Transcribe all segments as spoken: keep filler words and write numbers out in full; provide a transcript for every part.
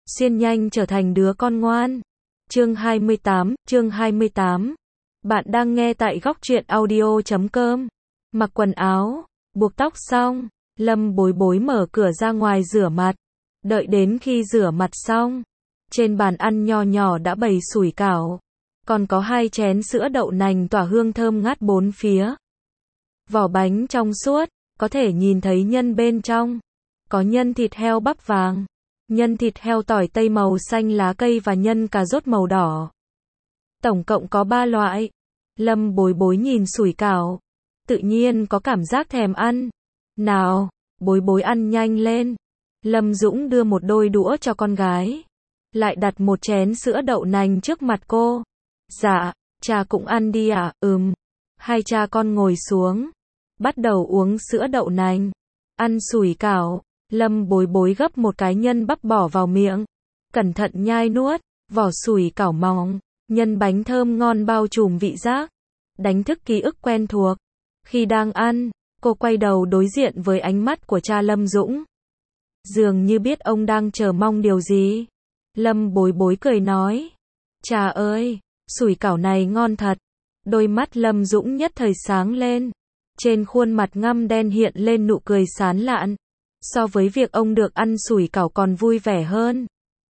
Xiên nhanh trở thành đứa con ngoan. Chương hai mươi tám, chương hai mươi tám. Bạn đang nghe tại góc truyện audio chấm com. Mặc quần áo, buộc tóc xong, Lâm Bối Bối mở cửa ra ngoài rửa mặt. Đợi đến khi rửa mặt xong, trên bàn ăn nho nhỏ đã bày sủi cảo. Còn có hai chén sữa đậu nành tỏa hương thơm ngát bốn phía. Vỏ bánh trong suốt, có thể nhìn thấy nhân bên trong. Có nhân thịt heo bắp vàng, nhân thịt heo tỏi tây màu xanh lá cây và nhân cà rốt màu đỏ. Tổng cộng có ba loại. Lâm Bối Bối nhìn sủi cảo, tự nhiên có cảm giác thèm ăn. Nào, Bối Bối ăn nhanh lên. Lâm Dũng đưa một đôi đũa cho con gái, lại đặt một chén sữa đậu nành trước mặt cô. Dạ, cha cũng ăn đi à? Ừm. Hai cha con ngồi xuống, bắt đầu uống sữa đậu nành, ăn sủi cảo. Lâm Bối Bối gấp một cái nhân bắp bỏ vào miệng, cẩn thận nhai nuốt, vỏ sủi cảo mỏng, nhân bánh thơm ngon bao trùm vị giác, đánh thức ký ức quen thuộc. Khi đang ăn, cô quay đầu đối diện với ánh mắt của cha Lâm Dũng. Dường như biết ông đang chờ mong điều gì. Lâm Bối Bối cười nói, cha ơi, sủi cảo này ngon thật. Đôi mắt Lâm Dũng nhất thời sáng lên, trên khuôn mặt ngăm đen hiện lên nụ cười sán lạn. So với việc ông được ăn sủi cảo còn vui vẻ hơn.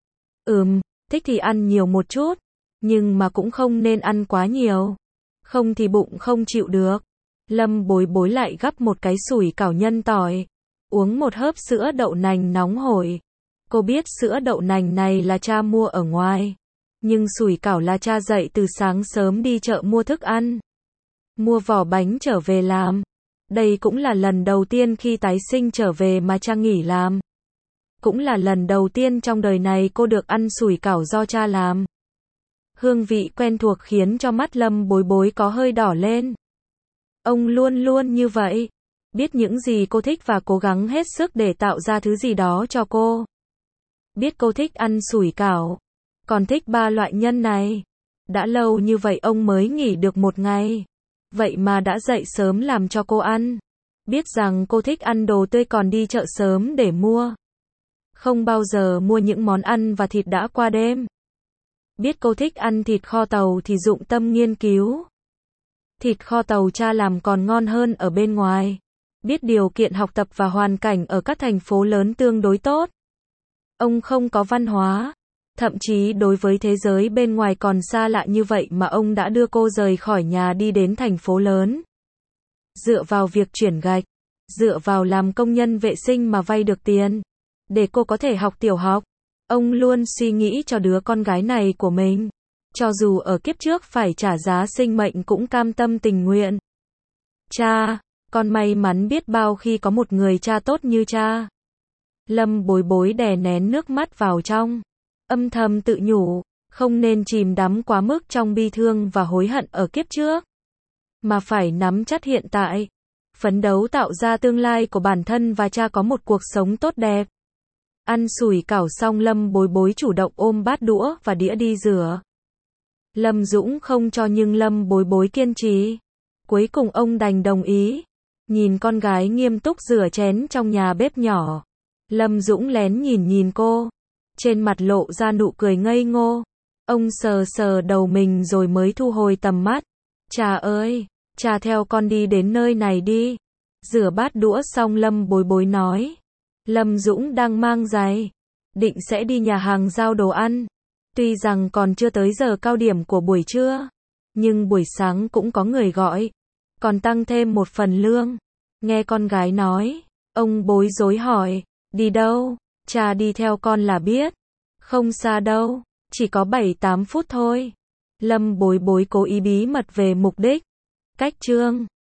Ừm, thích thì ăn nhiều một chút, nhưng mà cũng không nên ăn quá nhiều, không thì bụng không chịu được. Lâm Bối Bối lại gắp một cái sủi cảo nhân tỏi, uống một hớp sữa đậu nành nóng hổi. Cô biết sữa đậu nành này là cha mua ở ngoài, nhưng sủi cảo là cha dậy từ sáng sớm đi chợ mua thức ăn, mua vỏ bánh trở về làm. Đây cũng là lần đầu tiên khi tái sinh trở về mà cha nghỉ làm. Cũng là lần đầu tiên trong đời này cô được ăn sủi cảo do cha làm. Hương vị quen thuộc khiến cho mắt Lâm Bối Bối có hơi đỏ lên. Ông luôn luôn như vậy, biết những gì cô thích và cố gắng hết sức để tạo ra thứ gì đó cho cô. Biết cô thích ăn sủi cảo, còn thích ba loại nhân này. Đã lâu như vậy ông mới nghỉ được một ngày. Vậy mà đã dậy sớm làm cho cô ăn. Biết rằng cô thích ăn đồ tươi còn đi chợ sớm để mua. Không bao giờ mua những món ăn và thịt đã qua đêm. Biết cô thích ăn thịt kho tàu thì dụng tâm nghiên cứu. Thịt kho tàu cha làm còn ngon hơn ở bên ngoài. Biết điều kiện học tập và hoàn cảnh ở các thành phố lớn tương đối tốt. Ông không có văn hóa. Thậm chí đối với thế giới bên ngoài còn xa lạ như vậy mà ông đã đưa cô rời khỏi nhà đi đến thành phố lớn. Dựa vào việc chuyển gạch, dựa vào làm công nhân vệ sinh mà vay được tiền, để cô có thể học tiểu học. Ông luôn suy nghĩ cho đứa con gái này của mình. Cho dù ở kiếp trước phải trả giá sinh mệnh cũng cam tâm tình nguyện. Cha, con may mắn biết bao khi có một người cha tốt như cha. Lâm Bối Bối đè nén nước mắt vào trong, âm thầm tự nhủ, không nên chìm đắm quá mức trong bi thương và hối hận ở kiếp trước, mà phải nắm chắc hiện tại, phấn đấu tạo ra tương lai của bản thân và cha có một cuộc sống tốt đẹp. Ăn sủi cảo xong Lâm Bối Bối chủ động ôm bát đũa và đĩa đi rửa. Lâm Dũng không cho nhưng Lâm Bối Bối kiên trì. Cuối cùng ông đành đồng ý. Nhìn con gái nghiêm túc rửa chén trong nhà bếp nhỏ, Lâm Dũng lén nhìn nhìn cô. Trên mặt lộ ra nụ cười ngây ngô. Ông sờ sờ đầu mình rồi mới thu hồi tầm mắt. Cha ơi, cha theo con đi đến nơi này đi. Rửa bát đũa xong Lâm Bối Bối nói. Lâm Dũng đang mang giày, định sẽ đi nhà hàng giao đồ ăn. Tuy rằng còn chưa tới giờ cao điểm của buổi trưa, nhưng buổi sáng cũng có người gọi, còn tăng thêm một phần lương. Nghe con gái nói, ông bối rối hỏi, đi đâu? Cha đi theo con là biết. Không xa đâu, chỉ có bảy tám phút thôi. Lâm Bối Bối cố ý bí mật về mục đích. Cách chương